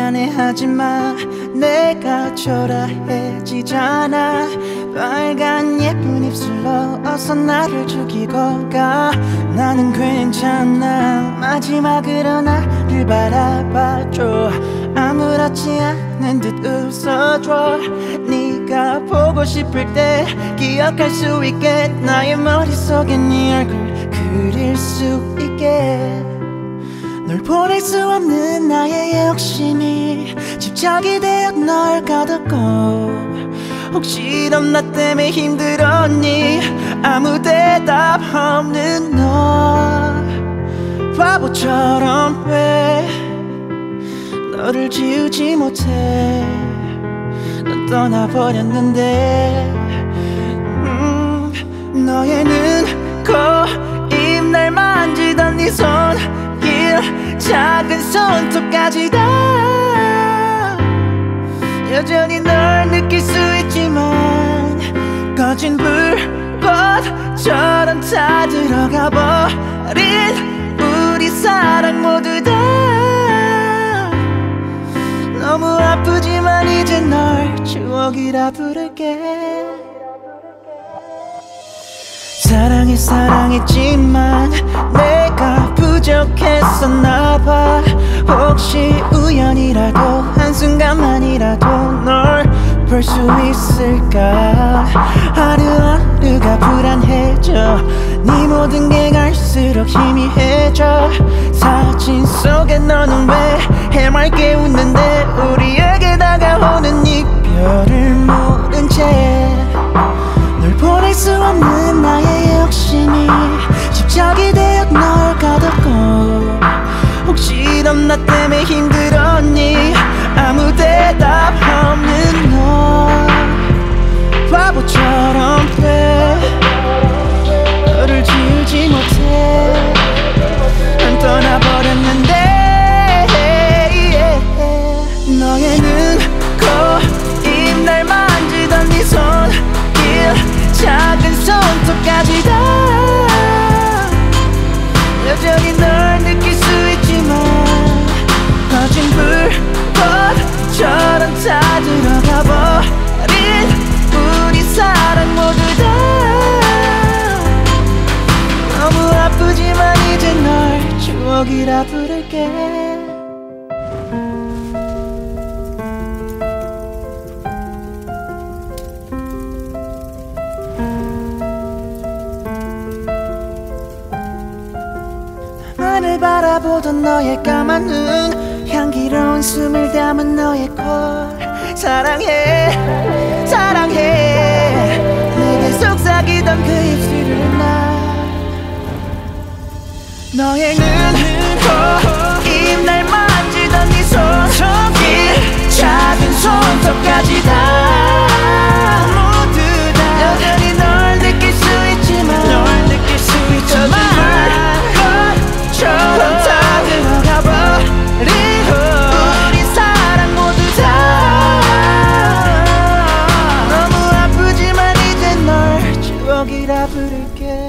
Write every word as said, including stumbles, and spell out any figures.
미안해하지마 내가 초라해지잖아. 빨간 예쁜 입술로 어서 나를 죽이고 가. 나는 괜찮아 마지막으로 나를 바라봐줘. 아무렇지 않은 듯 웃어줘. 네가 보고 싶을 때 기억할 수 있게 나의 머릿속에 네 얼굴 그릴 수 있게. 널 보낼 수 없는 나의 욕심이 집착이 되어 널 가뒀고. 혹시 넌 나 때문에 힘들었니? 아무 대답 없는 너 바보처럼 왜 너를 지우지 못해. 넌 떠나버렸는데 음, 너의 눈, 코, 입 날 만지던 네 손길 작은 손톱까지 다 여전히 널 느낄 수 있지만 꺼진 불꽃처럼 다 들어가 버린 우리 사랑 모두 다 너무 아프지만 이제 널 추억이라 부를게. 사랑해 사랑했지만 내가 부족했었나봐. 혹시 우연이라도 한순간만이라도 널 볼 수 있을까. 하루하루가 불안해져. 네 모든 게 갈수록 희미해져. 사진 속에 너는 왜 해맑게 웃는데 우리에게 다가오는 이별을 모른 채 널 보낼 수 없는 나의 욕심이 집착이 되어 널 가뒀고. 혹시 넌 나 때문에 힘들었니? 아무 대답 없는 너 바보처럼 왜 너를 지우지 못해. 난 떠나버렸는데 너의 눈, 코, 입 날 만지던 네 손길 작은 손톱까지 다 여전히 널 느낄 수 있지만 꺼진 불꽃처럼 다 들어가 버린 우리 사랑 모두 다 너무 아프지만 이제 널 추억이라 부를게. 나를 바라보던 너의 까만 눈 향기로운 숨을 담은 너의 콜 사랑해 사랑해. 내게 속삭이던 그 입술을 나 너의 눈, 코, 입 날 만지던 네 손길 작은 손톱까지 다 모두 다 여전히 널 느낄 수 있지만 널 느낄 수 있지만 처럼 다 들어가 버린 우리 사랑 모두 다 너무 아프지만 이제 널 추억이라 부를게.